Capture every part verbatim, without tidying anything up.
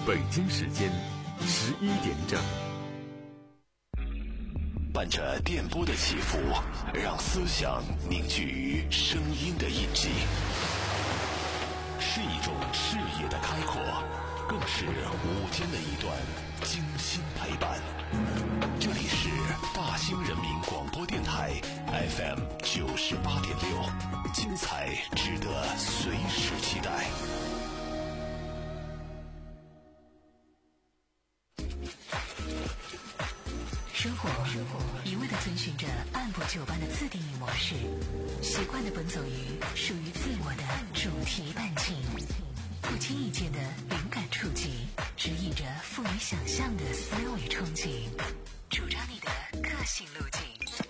北京时间十一点整。 伴着电波的起伏，让思想凝聚于声音的印记，是一种视野的开阔，更是午间的一段精心陪伴。这里是大兴人民广播电台 F M 九十八点六，精彩值得随时期待。 生活一味地遵循着按部就班的自定义模式，习惯地奔走于属于自我的主题伴境，不经意间的灵感触及，指引着富于想象的思维憧憬，主张你的个性路径。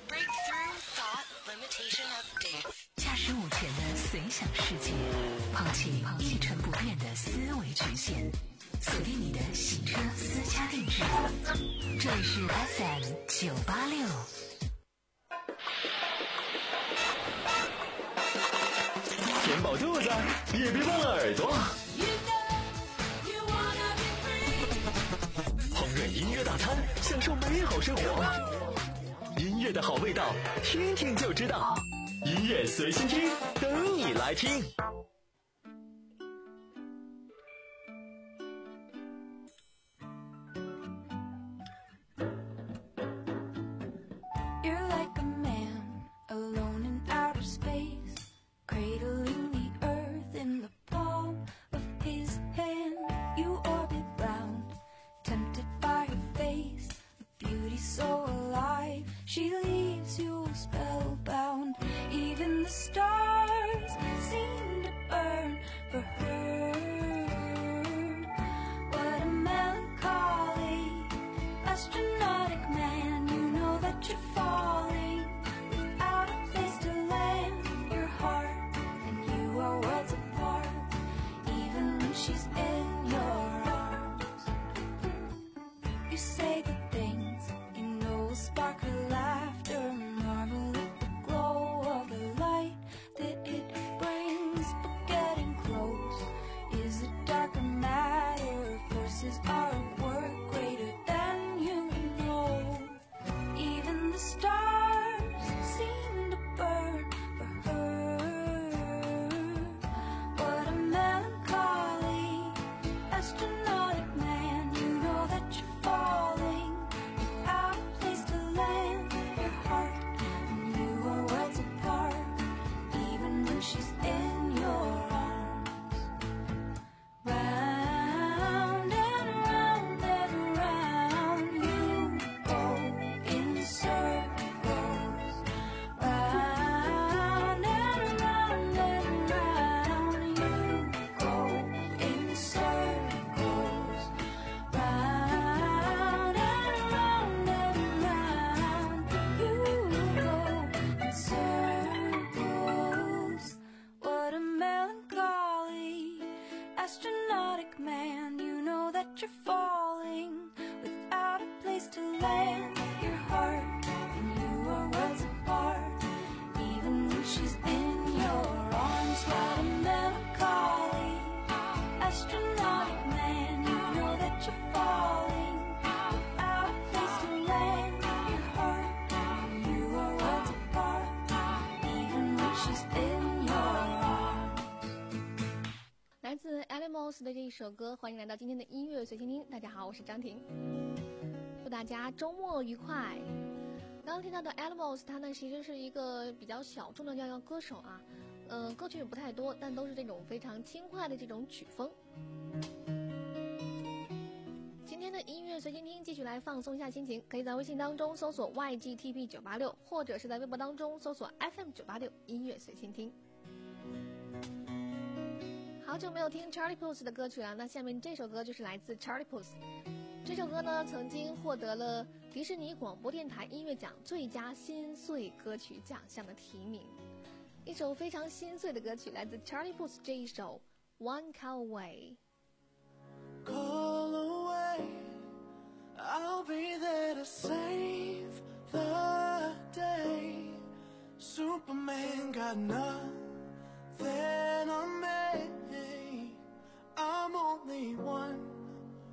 驾驶午前的随想世界，抛弃一成不变的思维局限，锁定你的洗车私家定制。这里是 F M 九八六。 填饱肚子，也别忘了耳朵。烹饪音乐大餐，享受美好生活。音乐的好味道，听听就知道。音乐随心听，等你来听。 来自 Animals 的这一首歌，欢迎来到今天的音乐随心听。大家好，我是张婷，祝大家周末愉快。刚刚听到的 Animals， 他呢其实是一个比较小众的这样歌手啊，呃，歌曲也不太多，但都是这种非常轻快的这种曲风。今天的音乐随心听，继续来放松一下心情，可以在微信当中搜索 Y G T P 九八六，或者是在微博当中搜索 F M 九八六音乐随心听。好久没有听 Charlie Puth 的歌曲了，那下面这首歌就是来自 Charlie Puth。这首歌呢，曾经获得了迪士尼广播电台音乐奖最佳心碎歌曲奖项的提名。一首非常心碎的歌曲，来自 Charlie Puth 这一首 One Call Away。Call away, I'll be there to save the day. Superman got nothing on me. I'm only one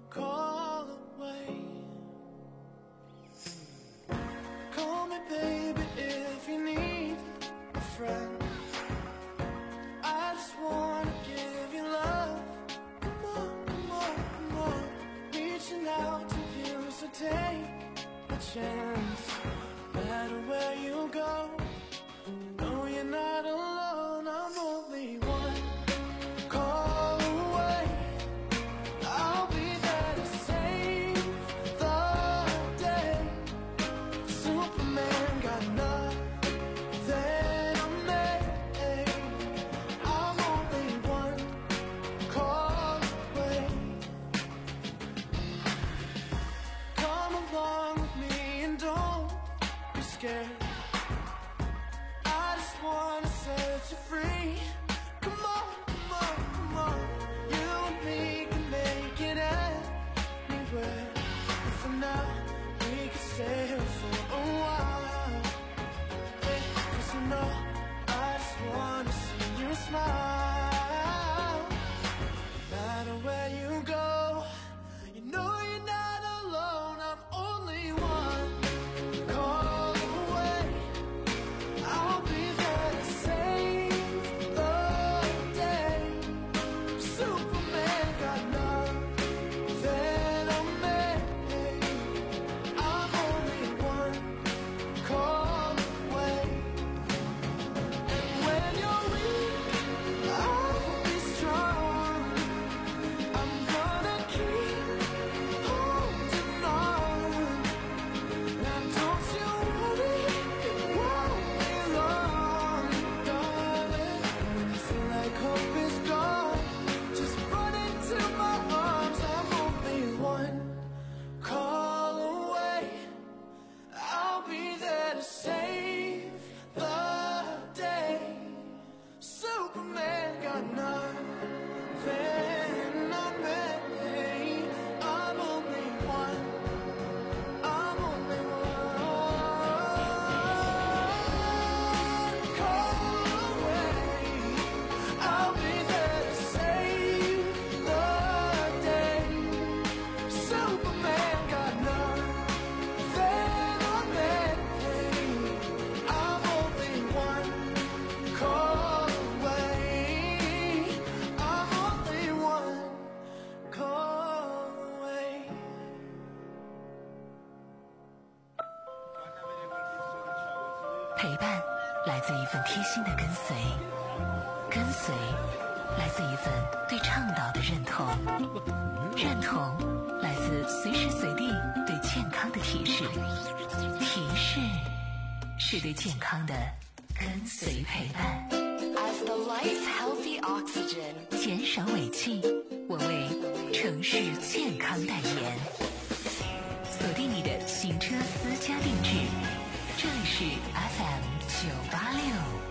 陪伴来自一份贴心的跟随，跟随来自一份对倡导的认同，认同来自随时随地对健康的提示，提示是对健康的跟随陪伴。 As the lights healthy oxygen， 减少尾气，我为城市健康代言。锁定你的行车私家定制，这里是 F M 九八六。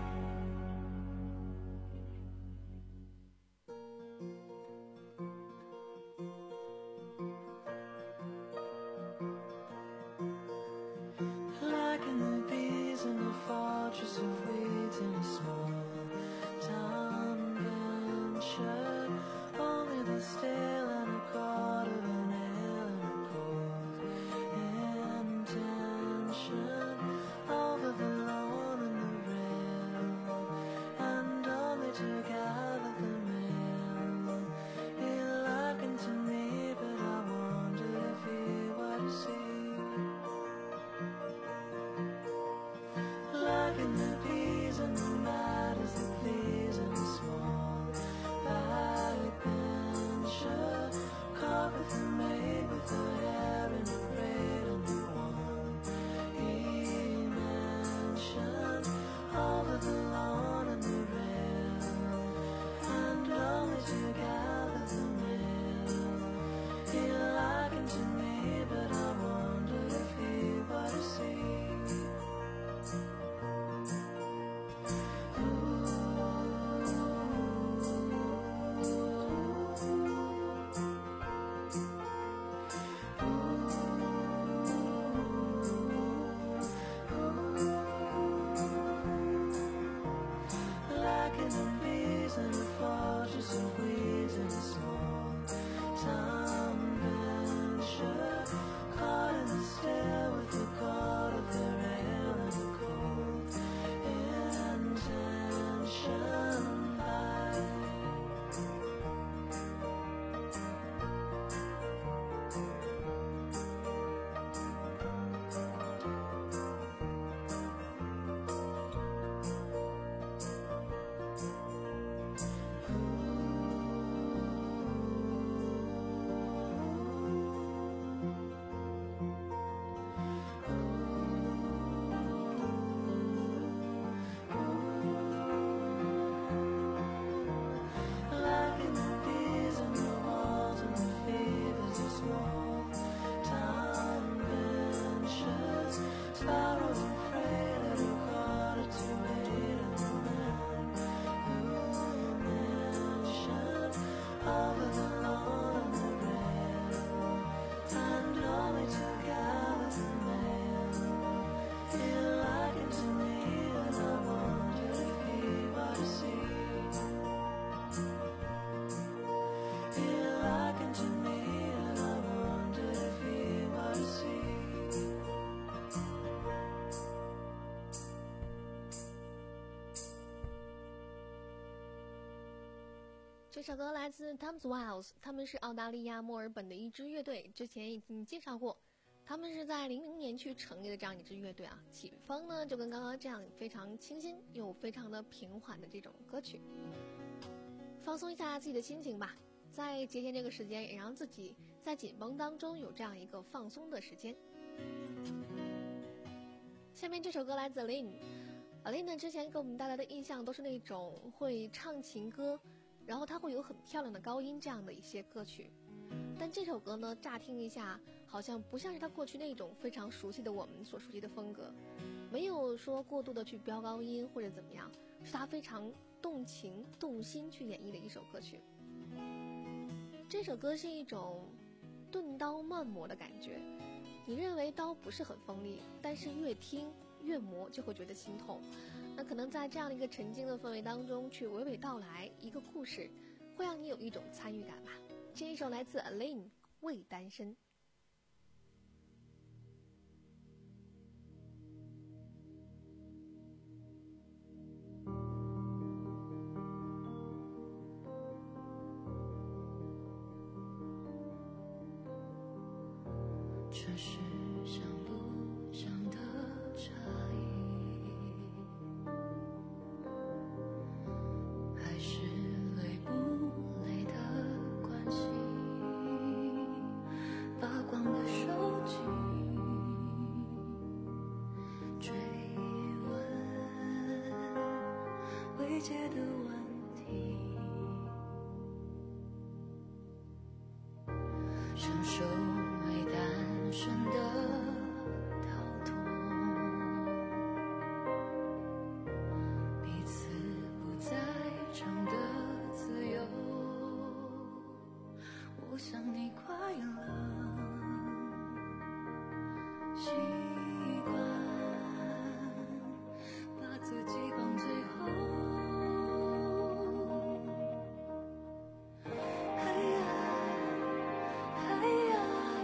这首歌来自 Thames Wells， 他们是澳大利亚墨尔本的一支乐队，之前已经介绍过，他们是在零零年去成立的这样一支乐队啊。曲风呢就跟刚刚这样非常清新又非常的平缓的这种歌曲，放松一下自己的心情吧，在节前这个时间也让自己在紧绷当中有这样一个放松的时间。下面这首歌来自 Aline，Aline 呢之前给我们带来的印象都是那种会唱情歌，然后它会有很漂亮的高音这样的一些歌曲，但这首歌呢乍听一下好像不像是他过去那种非常熟悉的我们所熟悉的风格，没有说过度的去飙高音或者怎么样，是他非常动情动心去演绎的一首歌曲。这首歌是一种钝刀慢磨的感觉，你认为刀不是很锋利，但是越听越磨就会觉得心痛。那可能在这样的一个沉静的氛围当中去娓娓道来一个故事，会让你有一种参与感吧。这一首来自 Aline， 未单身。 这是想不想的差异， 未解的问题，承受为单身的逃脱，彼此不再唱的自由。我想你快乐，习惯把自己放最后。嘿呀嘿呀，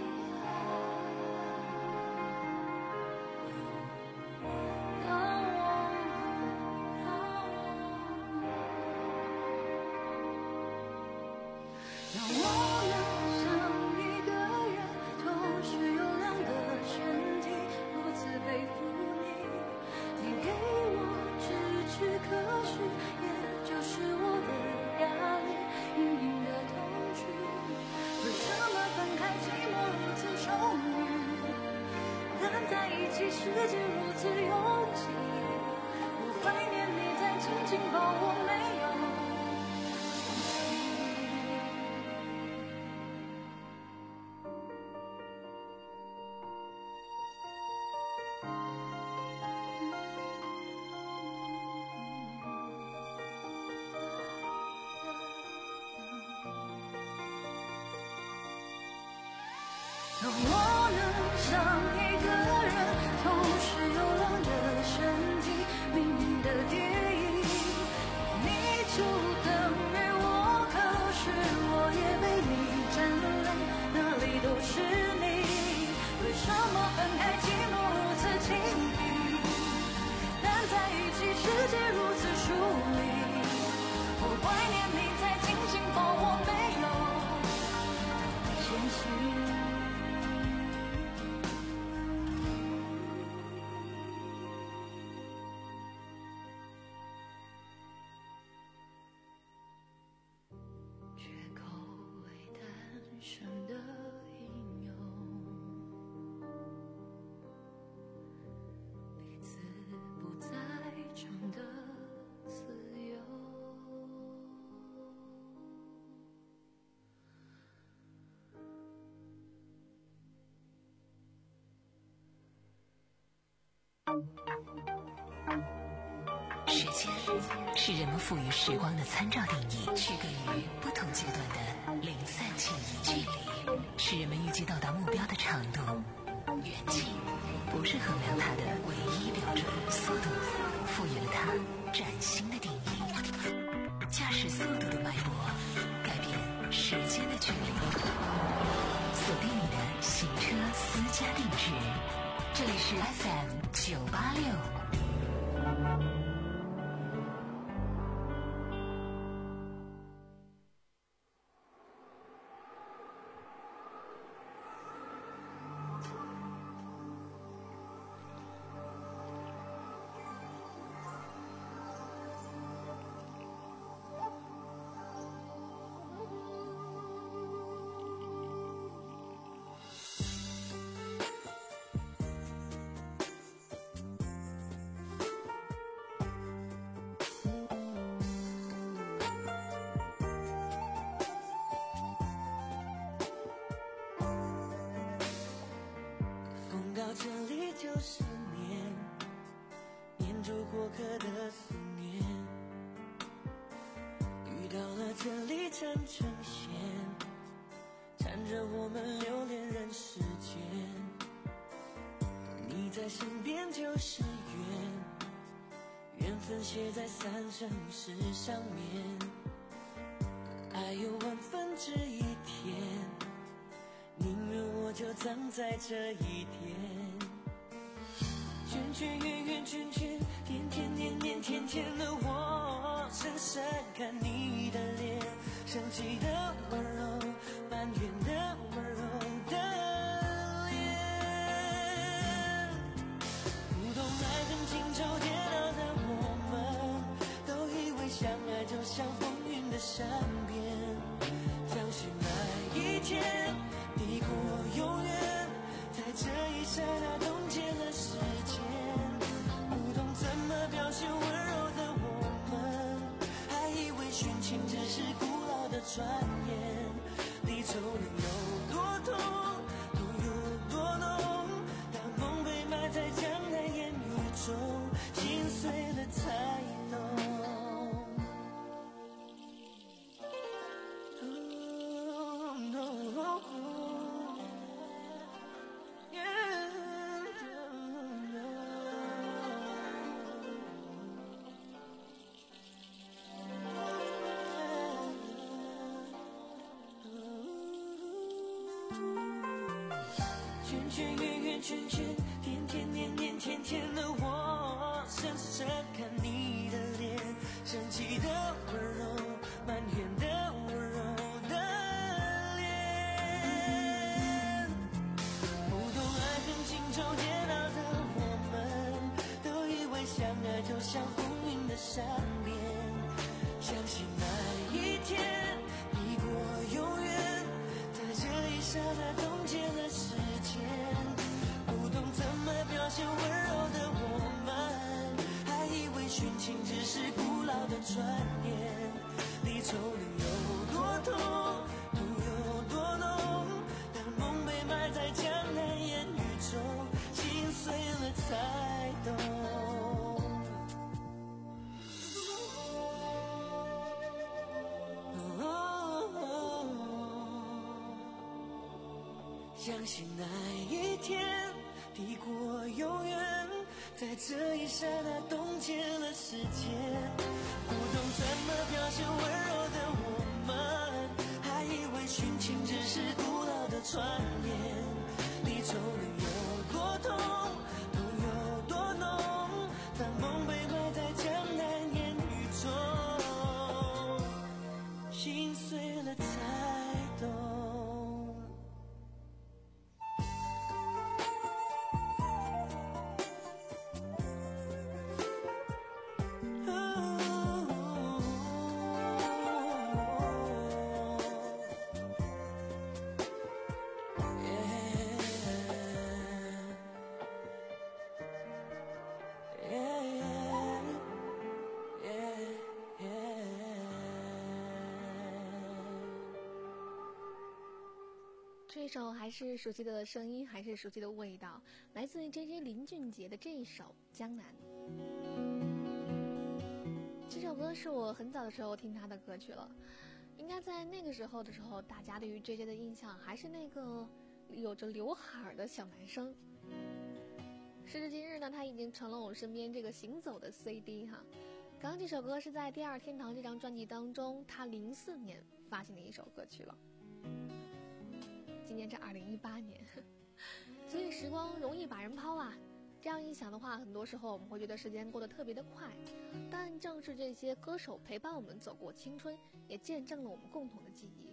当我让我能像一个人，同时有两个身体，如此背负你。你给我支持，可是也就是我的压力，隐隐的痛楚。为什么分开寂寞如此充裕，但在一起世界如此拥挤？我怀念你在紧紧抱我，没有前行。让我能像一个人，同时有两个身体，命运的电影，你就等于我，可是我也被你占领，哪里都是你。为什么分开寂寞如此亲密，但在一起世界如此疏离？我怀念你在紧紧抱我，没有前行。缺口为单身的引诱，彼此不再唱的自由。 时间是人们赋予时光的参照定义，区隔于不同阶段的零散记忆。距离是人们预计到达目标的长度，远近不是衡量它的唯一标准。速度赋予了它崭新的定义，驾驶速度的脉搏改变时间的距离。锁定你的行车私家定制，这里是 F M 九八六。 到这里就是念，念住过客的思念，遇到了这里缠成线，缠着我们留恋人世间。你在身边就是缘，缘分写在三生石上面，爱有万分之一天，宁愿我就葬在这一天。圈圈圆圆圈圈，天天年年天天的我，深深看你的脸，生气的温柔，埋怨的温柔的脸。不懂爱恨情仇跌倒的我们，都以为相爱就像风云的善变，相信那一天抵过永远，在这一刹那冻结了时间。不懂怎么表现温柔的我们， 愁能有多痛，痛有多浓？当梦被埋在江南烟雨中，心碎了才懂。Oh, no. Yeah.圈圈圆圆圈圈，天天年年天天的我，深深着看你的脸，生气的温柔，满眼的温柔的脸。不懂爱恨情仇煎熬的我们，都以为相爱就像风云的善变，相信那一天抵过永远，在这一刹那冻结了时间。不懂怎么表现温柔的我们，还以为殉情只是古老的传言。离愁能有多痛，痛有多浓？当梦被埋在江南烟雨中，心碎了才懂。相信那一天抵过永远，在这一刹那冻结了时间。不懂怎么表现温柔的我们，还以为殉情只是古老的传言。离愁能有多痛，痛有多浓？当梦被埋在江南烟雨中，心碎了才懂。 这首还是熟悉的声音，还是熟悉的味道，来自 J J 林俊杰的这一首《江南》。这首歌是我很早的时候听他的歌曲了，应该在那个时候的时候，大家对于 J J 的印象还是那个有着刘海的小男生。时至今日呢，他已经成了我身边这个行走的 C D 哈。刚刚这首歌是在《第二天堂》这张专辑当中，他零四年发行的一首歌曲了。今年是二零一八年，所以时光容易把人抛啊。这样一想的话，很多时候我们会觉得时间过得特别的快，但正是这些歌手陪伴我们走过青春，也见证了我们共同的记忆。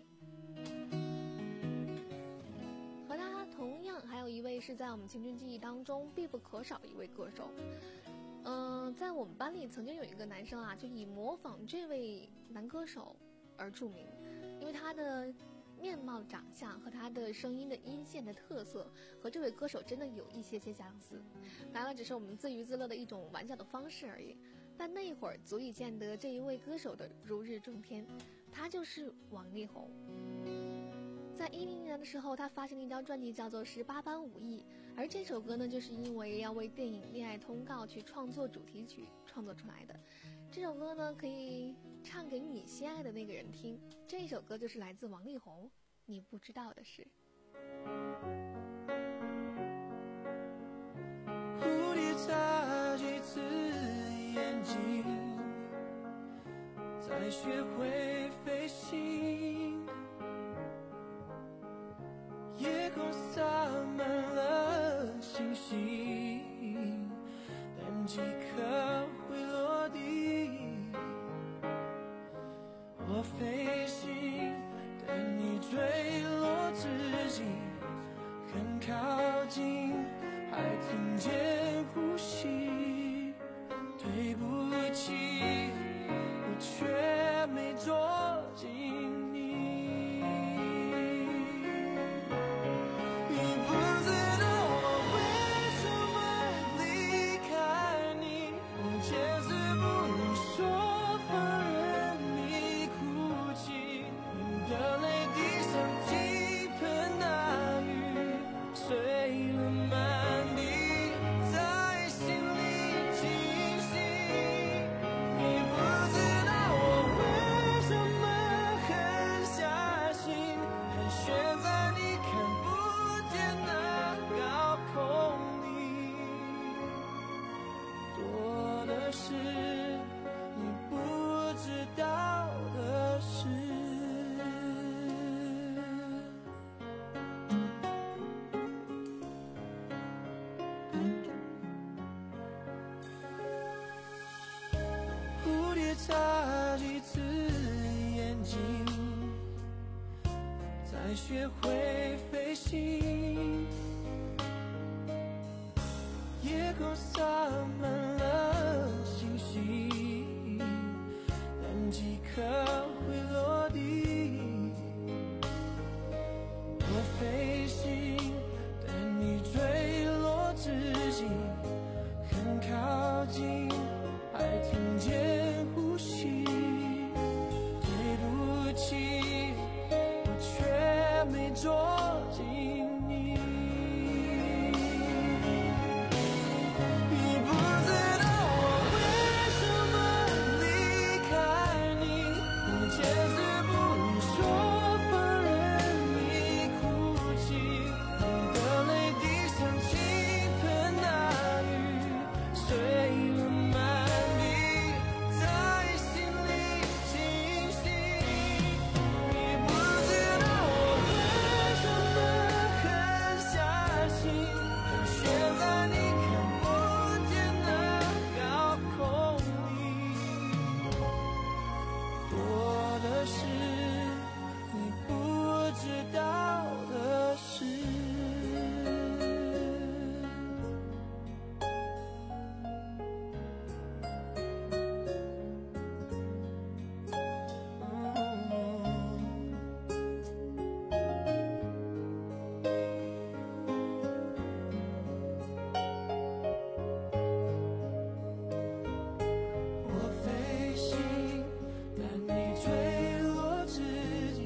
和他同样还有一位是在我们青春记忆当中必不可少的一位歌手。嗯、呃，在我们班里曾经有一个男生啊，就以模仿这位男歌手而著名，因为他的面貌长相和他的声音的音线的特色和这位歌手真的有一些些相似，当然只是我们自娱自乐的一种玩笑的方式而已，但那一会儿足以见得这一位歌手的如日中天，他就是王力宏。在一零年的时候，他发行了一张专辑叫做《十八般武艺》，而这首歌呢，就是因为要为电影《恋爱通告》去创作主题曲创作出来的。这首歌呢，可以唱给你心爱的那个人听。这首歌就是来自王力宏，你不知道的事。 蝴蝶眨几次眼睛，才学会飞行。夜空洒满了星星，但几颗会落地。我飞行，等你坠落之际，很靠近，还听见呼吸。对不起，我却没捉紧你。的泪滴像下几次眼睛，才学会飞行。夜空洒满了星星，但几颗会落地。我飞行，但你坠落之际很靠近，还听见呼吸。对不起，我却没捉紧你。你不知道我为什么离开你，我解释不说，放任你哭泣。你的泪滴像倾盆大雨，碎了满地，在心里清晰。你不知道我为什么狠下心，盘旋在你看不见的高空里，多的是你不知道的事。我飞行，但你坠落之际，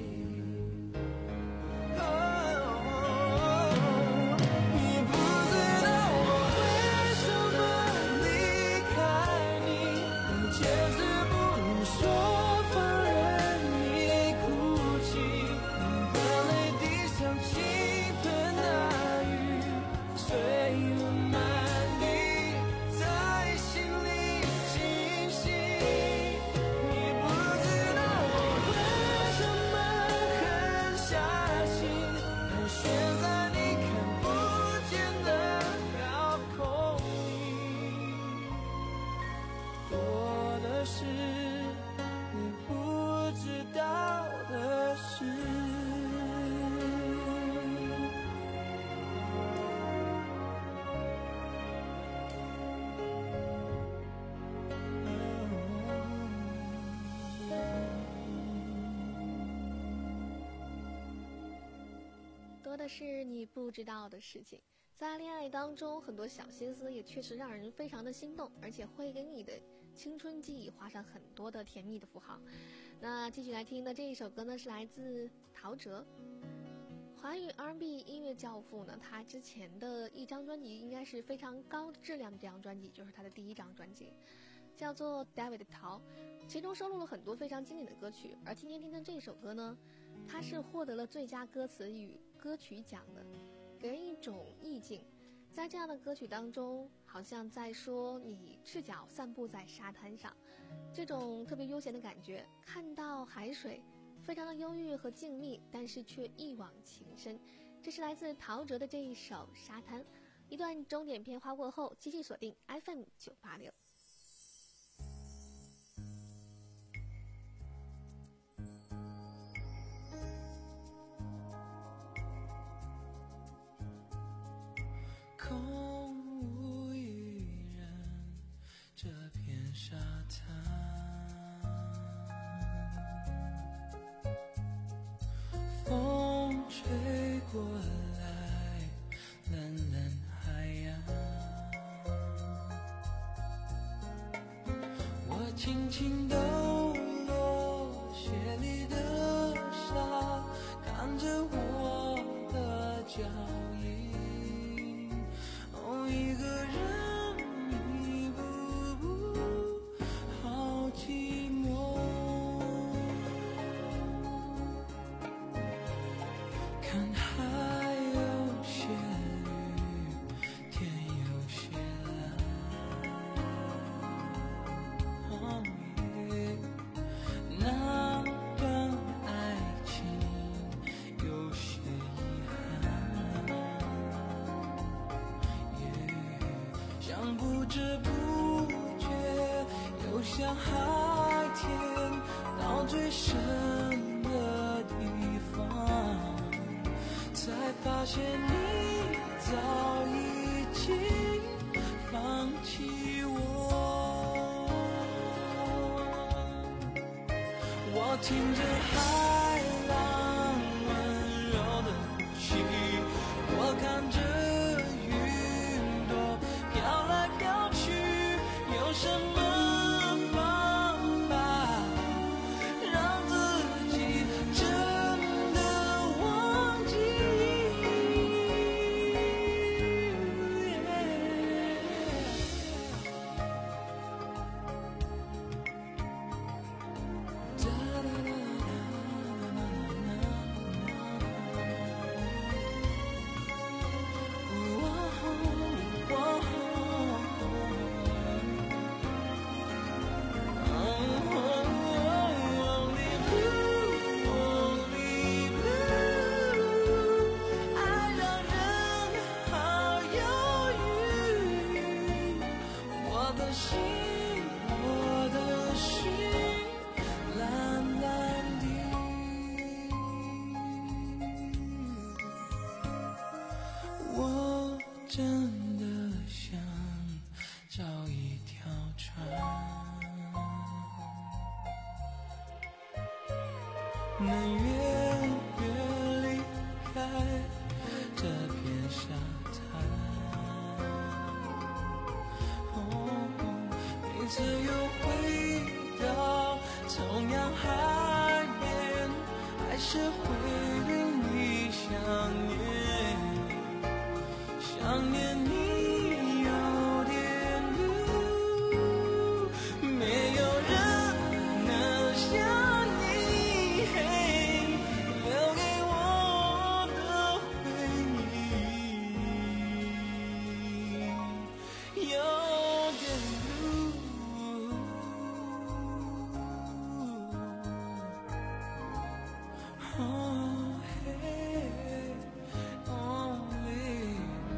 你不知道我为什么离开你，我解释不说，放任你哭泣。你的泪滴像倾盆大雨，碎了满地，在心里清晰。你不知道我为什么狠下心，盘旋在你看不见的高空里，多的是你不知道的事。 多的是你不知道的事情。在恋爱当中，很多小心思也确实让人非常的心动，而且会给你的青春记忆画上很多的甜蜜的符号。那继续来听的这一首歌呢，是来自陶喆，华语 R and B 音乐教父呢。他之前的一张专辑应该是非常高质量的，这张专辑就是他的第一张专辑，叫做 David 陶，其中收录了很多非常经典的歌曲。而今天听的这首歌呢，它是获得了最佳歌词与歌曲奖的，给人一种意境。在这样的歌曲当中，好像在说你赤脚散步在沙滩上，这种特别悠闲的感觉，看到海水非常的忧郁和静谧，但是却一往情深。这是来自陶喆的这一首《沙滩》。一段钟点片花过后，继续锁定 F M 九八六。 空无一人，这片沙滩，风吹过来，蓝蓝海洋。我轻轻抖落鞋里的沙，看着我的脚印。一个人一步步，好寂寞。看海有些绿，天有些蓝。那段爱情有些遗憾。像不知不觉又像孩天到最深的地方，才发现你早已经放弃我。我听着海浪温柔的呼吸，我看着云朵飘来飘去，有什么方法让自己真的忘记？真的想找一条船，能远远离开这片沙滩。哦，每次又回到同样海边，还是会令你想念。想念你有点路，没有人能像你留给我的回忆，有点路。Oh, hey, only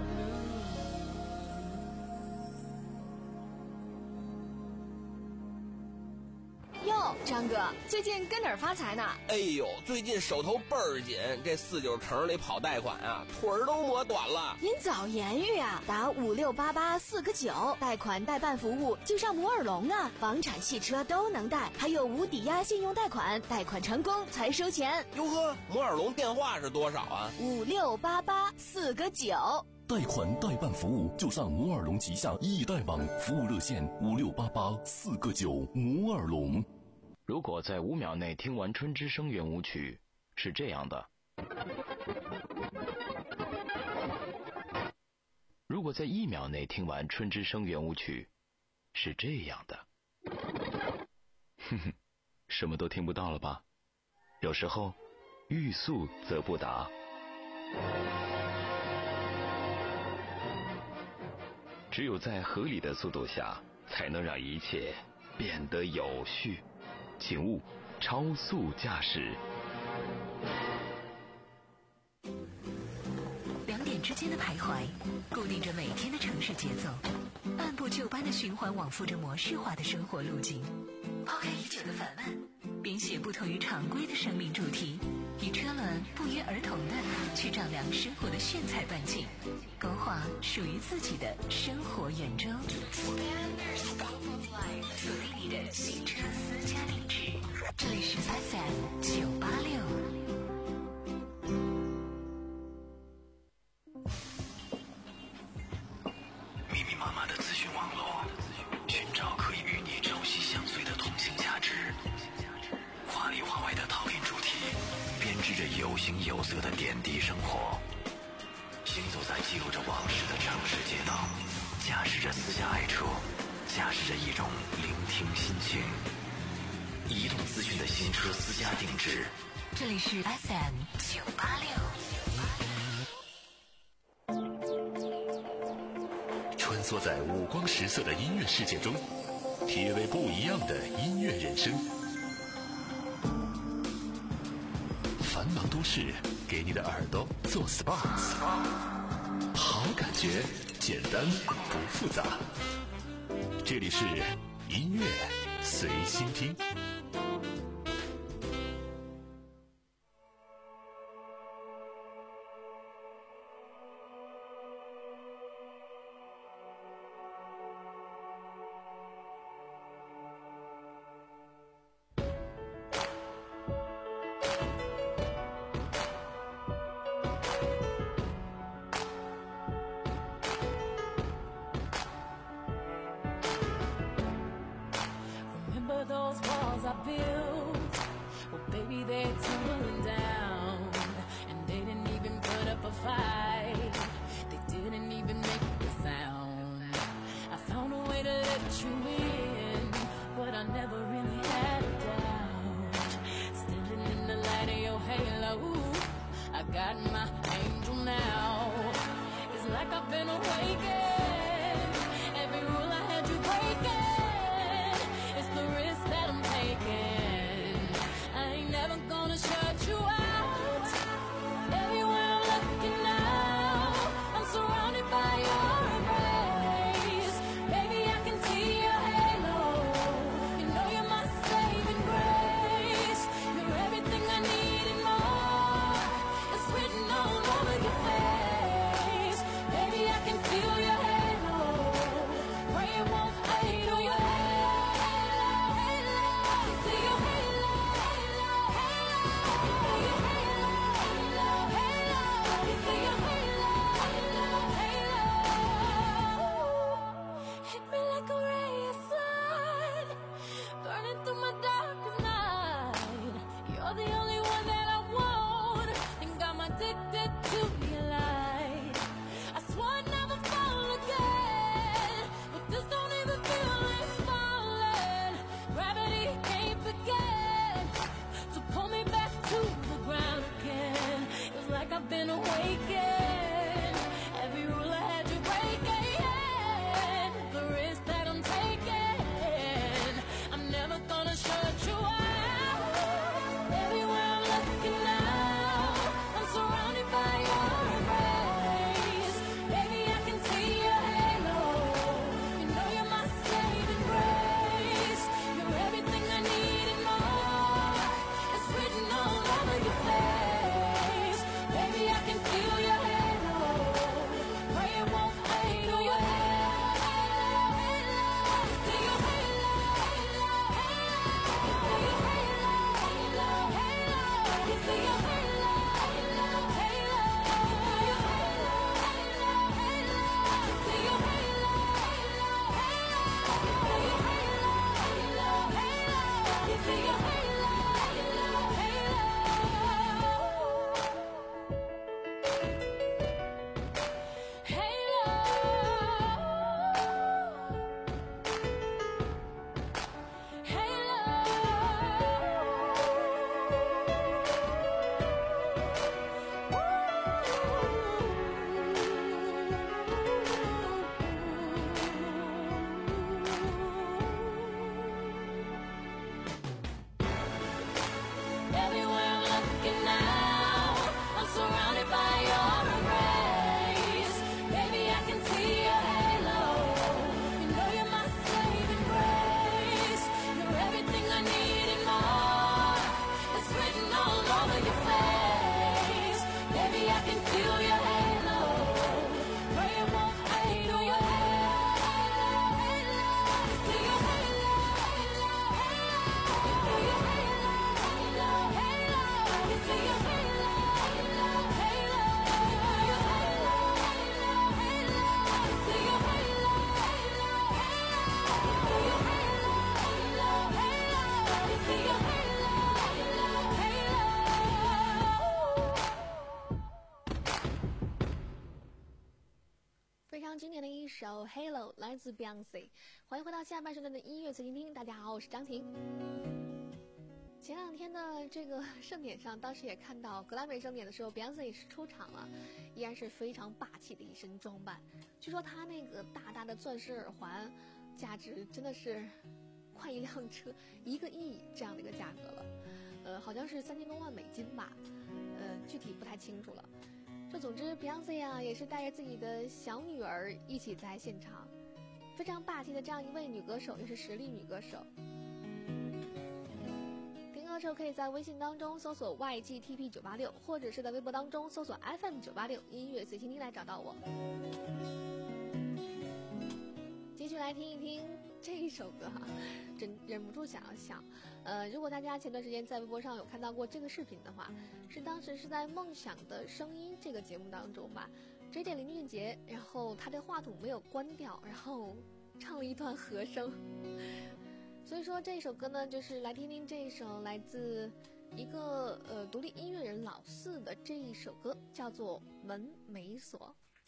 哟，张哥，最近跟哪儿发财呢？ 哎呦，最近手头倍儿紧，这四九城里跑贷款啊，腿儿都磨短了。 您早言语啊，打五六八八四个九，贷款代办服务就上摩尔龙啊，房产、汽车都能贷，还有无抵押信用贷款，贷款成功才收钱。 哟呵，摩尔龙电话是多少啊？ 五六八八四个九。 贷款代办服务就上摩尔龙旗下易贷网，服务热线五六八八四个九。摩尔龙。 如果在五秒内听完春之声圆舞曲，是这样的；如果在一秒内听完春之声圆舞曲，是这样的。哼哼，什么都听不到了吧？有时候，欲速则不达。只有在合理的速度下，才能让一切变得有序。请勿超速驾驶。 两点之间的徘徊，固定着每天的城市节奏，按部就班的循环往复着模式化的生活路径。抛开已久的烦闷，编写不同于常规的生命主题，以车轮不约而同的去丈量生活的炫彩半径，勾画属于自己的生活圆周。锁定你的新车私家定制，这里是 F M 九八六。 密密麻麻的资讯网络，寻找可以与你朝夕相随的同性价值。华里华外的讨论主题，编织着有形有色的点滴生活。行走在记录着往事的城市街道，驾驶着私家爱车，驾驶着一种聆听心情。移动资讯的新车私家定制， 这里是 F M 九八六。 穿梭在五光十色的音乐世界中，体味不一样的音乐人生。繁忙都市给你的耳朵做 S P A， 好感觉，简单不复杂。这里是音乐随心听。 up a fight. They didn't even make a sound. I found a way to let you in, but I never really had a doubt. Standing in the light of your halo, I got my angel now. It's like I've been awakened. Every rule I had you breaking, it's the risk that I'm taking. I ain't never gonna shut you out. Everywhere I'm looking now, I'm surrounded by your embrace. Baby, I can see your halo. You know you're my saving grace. You're everything I need and more. It's written all over your face. Baby, I can feel your halo. Pray it won't fade. Oh, your halo, halo. You see your halo, halo, halo. You see your halo, halo, halo. You see your halo, halo, halo. Hit me like a ray of sun, burning through my darkest night. You're the only one that I want, think I'm addicted to your light. I swore I'd never fall again, but this don't even feel like falling. Gravity can't forget to pull me back to the ground again. It's like I've been awakened. Every rule I had you breaking, the risk that I'm taking. I'm never gonna shut you out. Everywhere I'm looking now, I'm surrounded by your embrace. Baby, I can see your halo. You know you're my saving grace. You're everything I need and more. It's written all over your face. Baby, I can feel your halo. Pray it won't fade. Oh, your halo, halo. You see your halo, halo, halo. You see your halo, halo, halo. You see your halo, halo, halo. You see your halo, halo, halo. You see your halo, halo, halo. You see your halo, halo, halo. You see your halo, Everywhere I'm looking now, I'm surrounded by your embrace. Baby, I can see your halo. You know you're my saving grace. You're everything I need and more. It's written all over your face. Baby, I can feel your halo. Pray it won't fade. Oh, your halo, halo. You see your halo, halo, halo. You see your halo, halo, halo. You see your halo, halo, halo. You see your halo, halo, halo. You see your halo, halo, halo. You see your halo, halo, halo. You see your halo, halo, halo. 非常经典的一首 Halo 来自 Beyonce。 欢迎回到下半时段的音乐随心听，大家好，我是张婷。前两天的这个盛典上，当时也看到格莱美盛典的时候 Beyonce 也是出场了，依然是非常霸气的一身装扮。据说她那个大大的钻石耳环价值真的是快一辆车一个亿这样的一个价格了，呃，好像是三千多万美金吧，呃，具体不太清楚了。这总之 Beyonce 啊也是带着自己的小女儿一起在现场，非常霸气的这样一位女歌手，也是实力女歌手。听歌的时候可以在微信当中搜索 Y G T P 九八六，或者是在微博当中搜索 F M 九八六音乐随心听来找到我。继续来听一听这一首歌哈，真忍不住想要想，呃，如果大家前段时间在微博上有看到过这个视频的话，是当时是在《梦想的声音》这个节目当中吧，J J 林俊杰，然后他的话筒没有关掉，然后唱了一段和声。所以说这首歌呢，就是来听听这一首来自一个呃独立音乐人老四的这一首歌，叫做《门没锁》。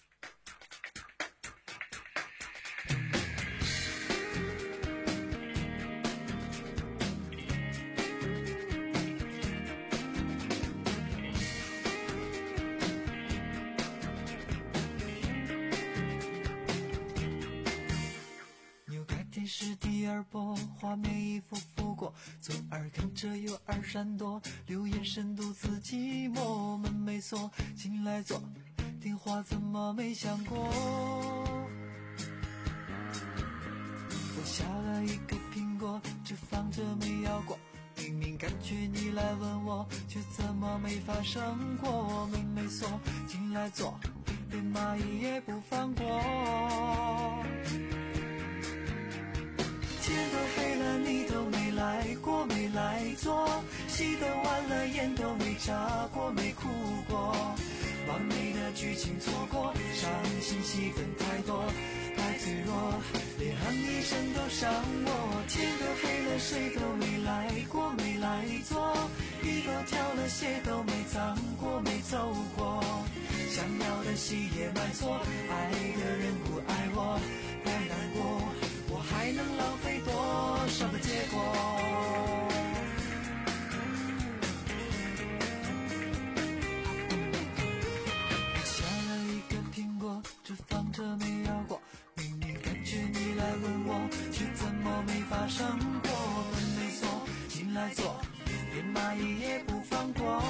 是第二波，画面一幅幅过，左耳看着右耳闪躲，留眼神独自寂寞。门没锁，进来坐，电话怎么没响过？我削了一个苹果，只放着没咬过，明明感觉你来问我，却怎么没发生过？门没锁，进来坐，连蚂蚁也不放过。天都黑了，你都没来过，没来坐，戏都完了，眼都没眨过，没哭过，完美的剧情错过，伤心戏份太多，太脆弱，连哼一声都伤我。天都黑了，谁都没来过，没来坐，衣都挑了，鞋都没脏过，没走过，想要的戏也买错，爱的人不爱我，太难过，我还能浪费多少的结果？我削了一个苹果，只放着没咬过，明明感觉你来问我，却怎么没发生过？门没锁，进来坐，连蚂蚁也不放过。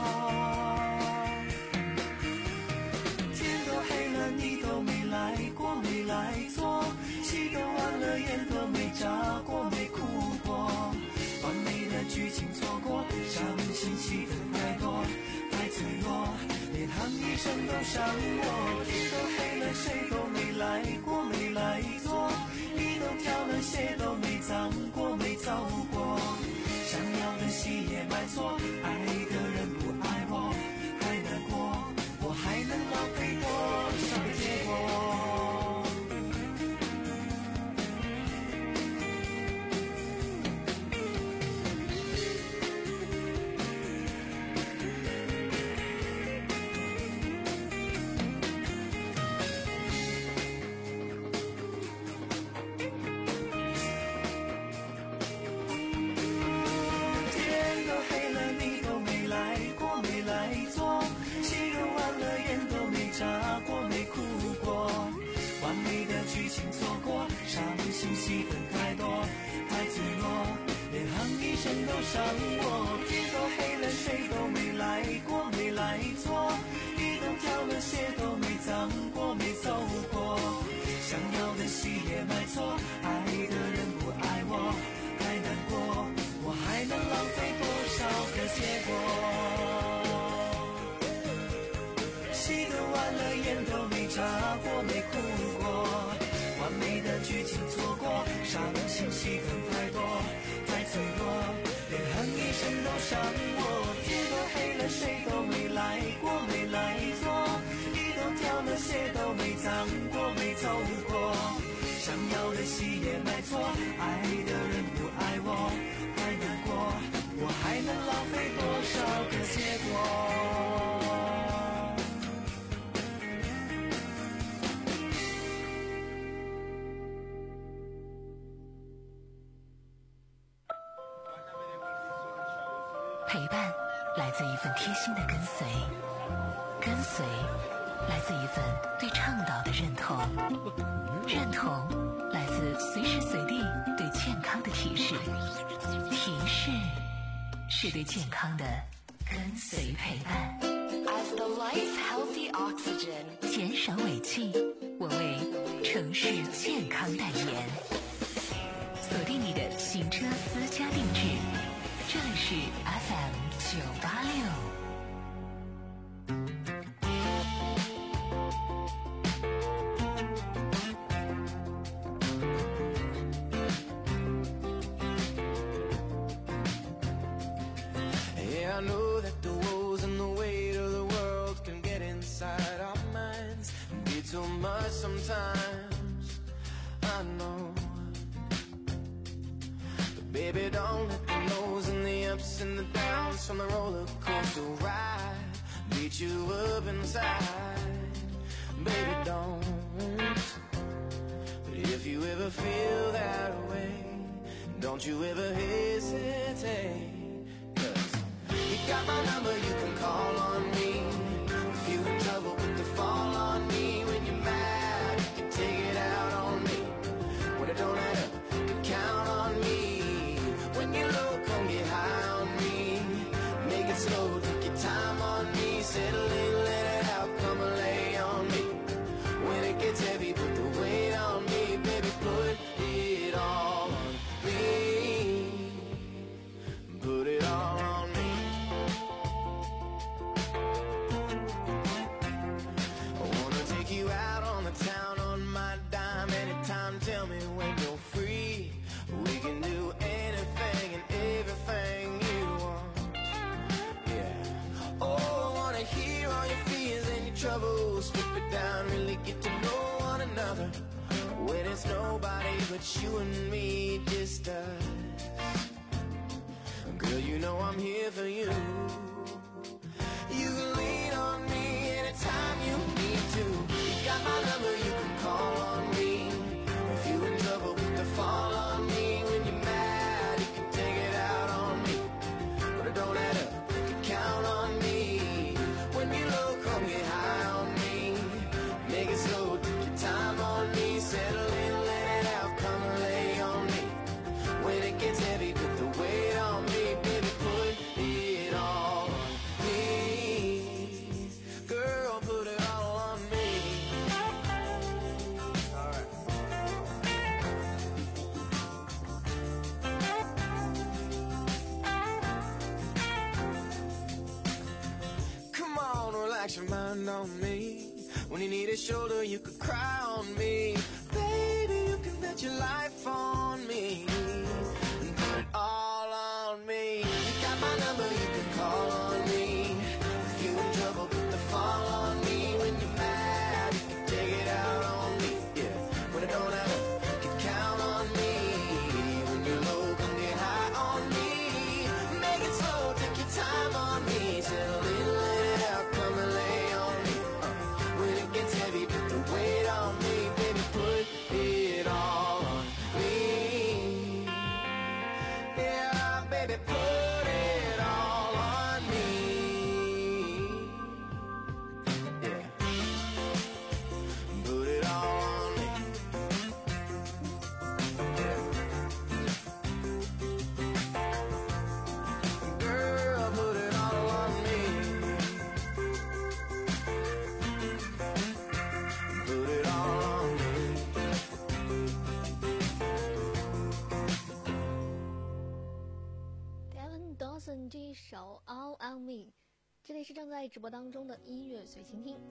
天都黑了，你都没来过，没来坐，戏都完了，眼都没眨过，没哭过，完美的剧情错过，伤心戏份太多，太脆弱，连哼一声都伤我。天都黑了，谁都没来过，没来坐，衣都挑了，鞋都没脏过，没走过，想要的戏也买错，爱的人不爱我，太难过，我还能浪费多少的结果？戏份太多，太脆弱，连哼一声都伤我。天都黑了，谁都没来过，没来坐，衣都挑了，鞋都没脏过，没走过，想要的戏也买错，爱的人不爱我，太难过，我还能浪费多少个结果？戏都完了，眼都没眨过，没哭过，完美的剧情错过，伤心戏份太多，太脆弱，连哼一声都伤我。天都黑了，谁都没来过，没来坐，衣都挑了，鞋都没脏过，没走过，想要的戏也买错，爱的人不爱我，太难过，我还能浪费多少个结果？ 陪伴来自一份贴心的跟随，跟随来自一份对倡导的认同，认同来自随时随地对健康的提示，提示是对健康的跟随陪伴。 As the life healthy oxygen， 减少尾气，我为城市健康代言。锁定你的行车私家定制，这里是 F M 九八六。 I know that the woes and the weight of the world can get inside our minds and be too much sometimes. I know, but baby, don't let the lows and the ups and the downs gas on the roller coaster ride, beat you up inside. Baby, don't. But if you ever feel that way, don't you ever hesitate. Cause you got my number, you can call on me. If you in trouble, put the fall on me. When you're mad, you can take it out on me. When it don't add up, you can count on me. When you're low, come get high on me. Make it slow, take your time on me. Settle in, let it out, come and lay on me. When it gets heavy, put the weight on me. Baby, put it all on me. Put it all on me. I wanna take you out on the town on my dime. Anytime, tell me when you're free. We can do anything and everything you want. Yeah. Oh, I wanna hear all your fears and your troubles. Strip it down, really get to know one another. When it's nobody but you and me, just us. Girl, you know I'm here for you. You can lean on me anytime you need to. You got my number, you can call on me. If you in trouble, put the fall on me. When you're mad, you can take it out on me. But it don't add up, you can count on me. When you're low, come get high on me. Make it slow, take your time on me. Settle in, let it out, come and lay on me. When it gets heavy, put the weight on me. Baby, put it all on me. Girl, put it all on me. Alright. Come on, relax your mind on me. When you need a shoulder, you could cry on me. Baby, you can bet your life on me. And put it all on me. You got my number, you can call on me. If you in trouble, put the fall on me. When you're mad, you can take it out on me. Yeah, when it don't add up, you can count on me. When you're low, come get high on me. Make it slow, take your time on me. Settle in, let it out, come and lay on me. Uh, when it gets heavy, put the weight on me. Baby, put it all on me. Yeah, baby, put it all on me. Yeah, put it all on me. Yeah, girl, put it all on me. Put it all on me. Devin Dawson 这一首 All on Me， 这里是正在直播当中的音乐随心听。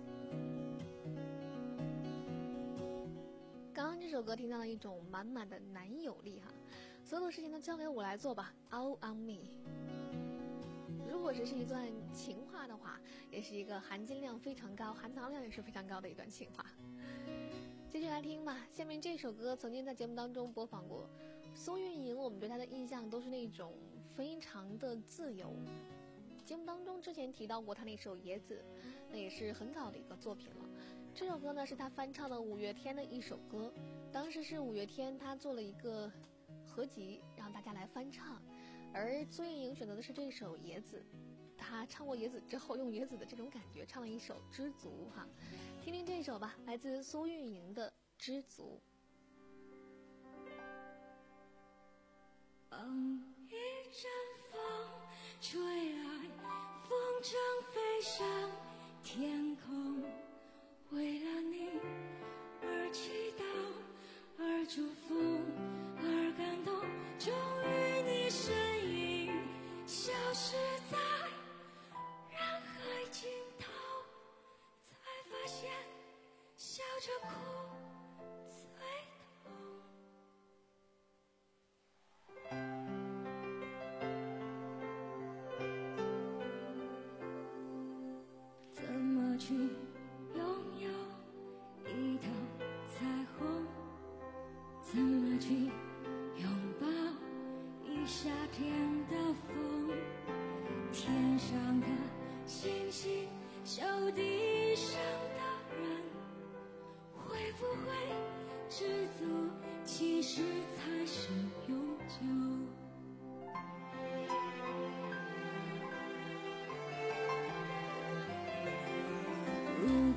刚刚这首歌听到了一种满满的男友力哈，所有的事情都交给我来做吧 ，All on me。如果这是一段情话的话，也是一个含金量非常高、含糖量也是非常高的一段情话。继续来听吧，下面这首歌曾经在节目当中播放过。苏运莹，我们对她的印象都是那种非常的自由。节目当中之前提到过她那首《野子》，那也是很早的一个作品了。这首歌呢是她翻唱了五月天的一首歌，当时是五月天他做了一个合集，让大家来翻唱。而苏运莹选择的是这首《野子》，她唱过《野子》之后，用野子的这种感觉唱了一首《知足》哈，听听这首吧，来自苏运莹的《知足》。 嗯，一阵风吹来，风筝飞上天空，为了你而祈祷，而祝福，而感动。终于你身影消失在人海尽头，才发现笑着哭最痛。怎么去拥有一道彩虹？怎么去拥抱一夏天的风？天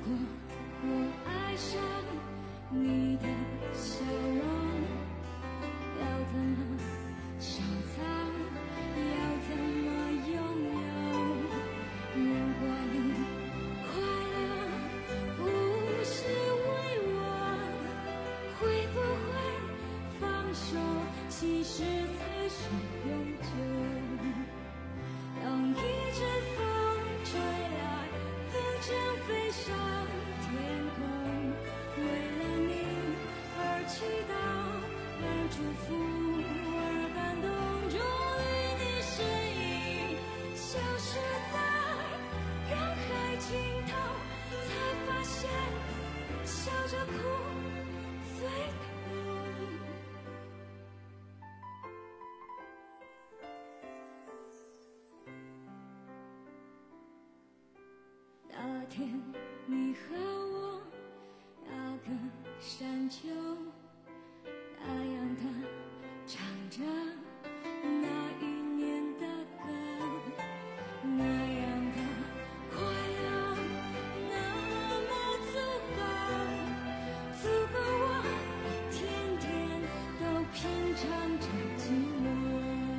果我爱上你的笑容，要怎么收藏，要怎么拥有？如果你快乐不是为我，会不会放手，其实才是永久？当一阵风吹来，风筝飞上天空，为了你而祈祷，而祝福，而感动，终于你身影消失在人海尽头，才发现笑着哭最痛。那天你和我那个山丘，那样的唱着那一年的歌，那样的快乐，那么足够，足够我天天都品尝着寂寞。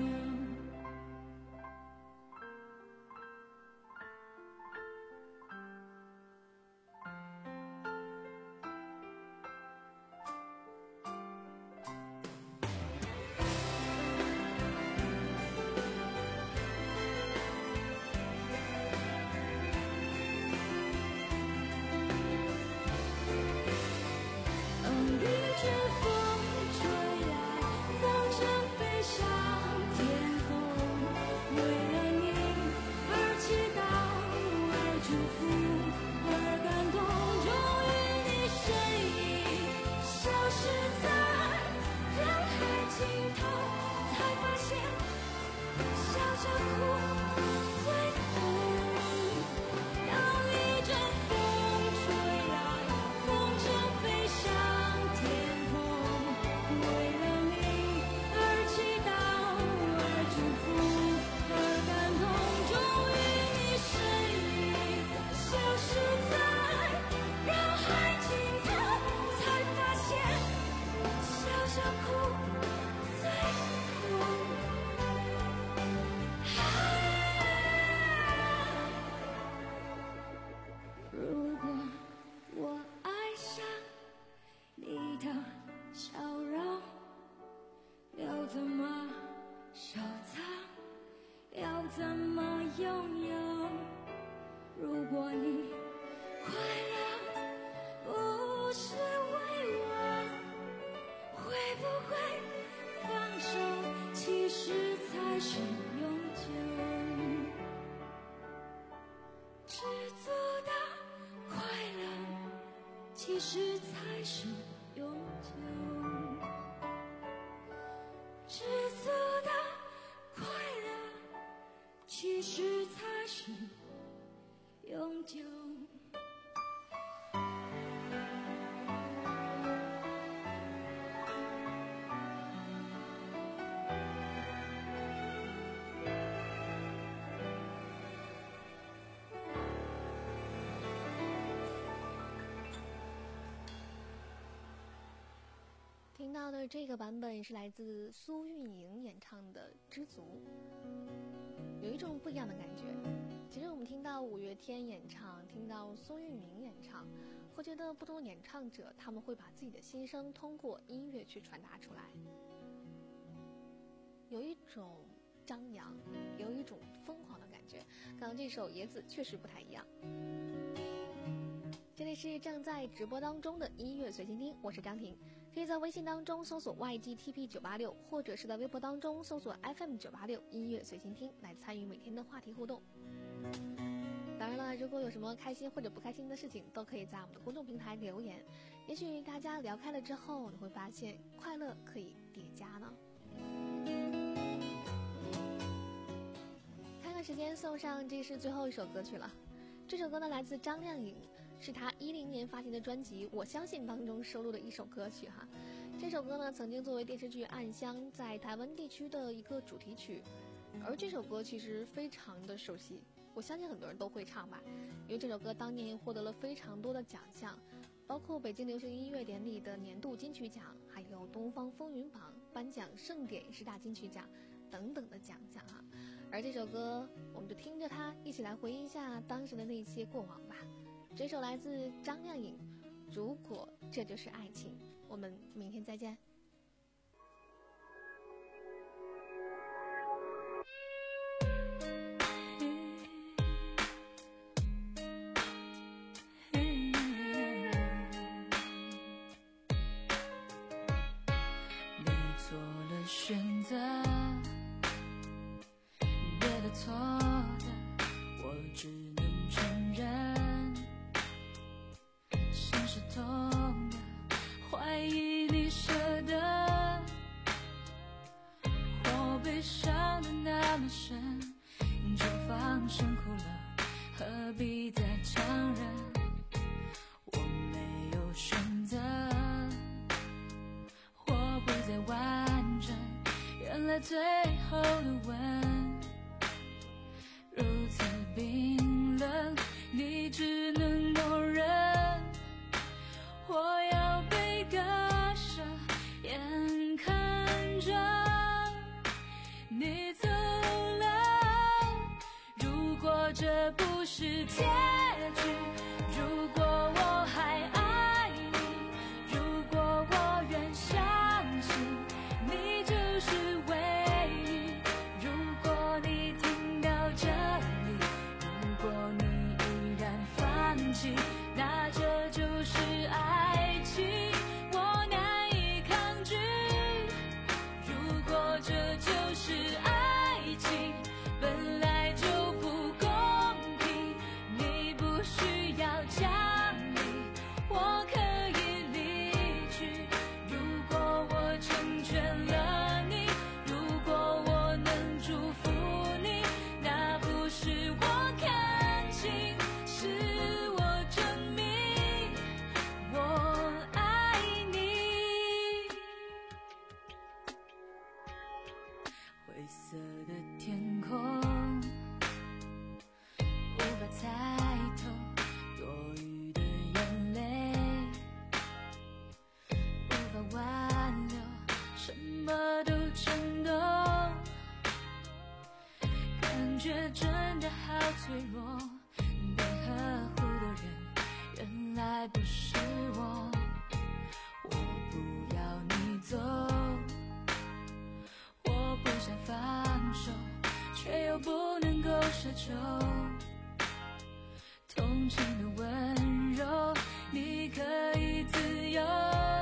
如果我爱上你的笑容，要怎么收藏，要怎么拥有？如果你快乐不是为我，会不会放手，其实才是永久？知足的快乐，其实才是永久。知足的快乐，其实才是永久。 听到的这个版本是来自苏运莹演唱的《知足》，有一种不一样的感觉。其实我们听到五月天演唱，听到苏运莹演唱，会觉得不同的演唱者他们会把自己的心声通过音乐去传达出来，有一种张扬，有一种疯狂的感觉。刚刚这首《野子》确实不太一样。这里是正在直播当中的音乐随心听，我是张婷，可以在微信当中搜索 Y G T P 九八六，或者是在微博当中搜索 F M 九八六音乐随心听来参与每天的话题互动。当然了，如果有什么开心或者不开心的事情，都可以在我们的公众平台留言，也许大家聊开了之后，你会发现快乐可以叠加呢。看看时间，送上这是最后一首歌曲了。这首歌呢来自张靓颖，是她一零年发行的专辑《我相信》当中收录的一首歌曲哈。这首歌呢曾经作为电视剧《暗香》在台湾地区的一个主题曲，而这首歌其实非常的熟悉， 我相信很多人都会唱吧，因为这首歌当年获得了非常多的奖项，包括北京流行音乐典礼的年度金曲奖，还有东方风云榜颁奖盛典十大金曲奖等等的奖项啊。而这首歌，我们就听着它，一起来回忆一下当时的那些过往吧。这首来自张靓颖，《如果这就是爱情》。我们明天再见。 选择对的错的，我只能承认。心是痛的，怀疑你舍得，或悲伤的那么深，就放声哭了，何必再强忍？我没有选择，或不再完整。原来最后的吻如此冰冷，你只能默认。我要被割舍，眼看着你走了。如果这不是结局，如果我还爱你，如果我愿相信你就是唯一。如果你听到这里，如果你依然放弃，那这就是爱情，我难以抗拒。如果这就是爱情，本来就不公平，你不需要讲理，我可以离去。如果我成全了你，如果我能祝福你，那不是我看清，是我证明我爱你。灰色的天空无法猜透多余的眼泪，无法挽留，什么都震动，感觉真的好脆弱。被呵护的人原来不是我，我不要你走，我不想放手，却又不能够奢求。同情的温柔，你可以自由，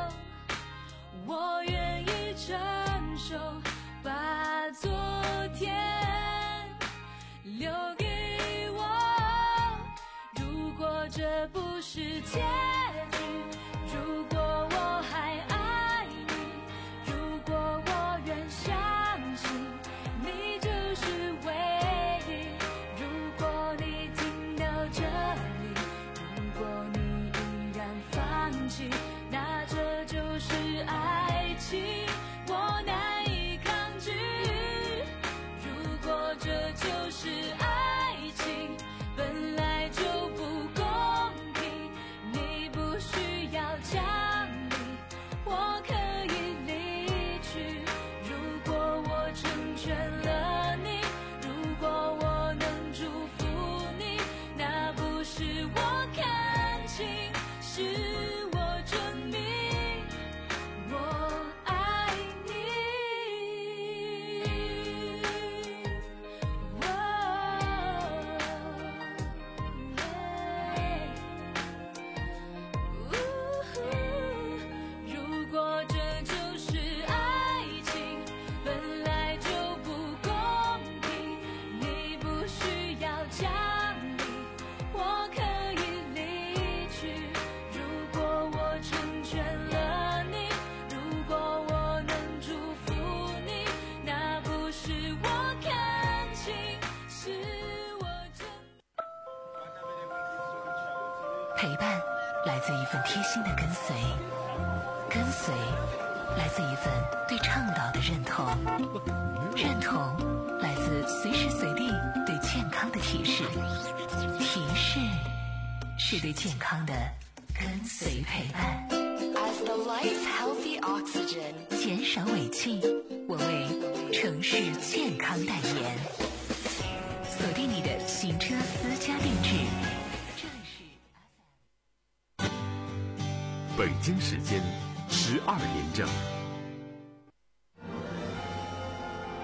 我愿意承受，把昨天留给我。如果这不是结局，如果我还爱你，如果我愿相信你就是唯一。如果你听到这里，如果你依然放弃，那这就是爱情，我难以抗拒。如果这就是爱情，本来就不公平，你不需要讲理，我可以离去。如果我成全了你，如果我能祝福你，那不是我看清，是我证明我爱你。如果这就是爱情，本来就不公平，你不需要讲理，我可以离去。如果我成全了你，如果我能祝福你，那不是我看清，是我真。 陪伴来自一份贴心的跟随，跟随来自一份对倡导的认同，认同来自子随时随地对健康的提示，提示是对健康的跟随陪伴。 As the life healthy oxygen， 减少尾气，我为城市健康代言。锁定你的行车私家定制。这里是北京时间十二点整。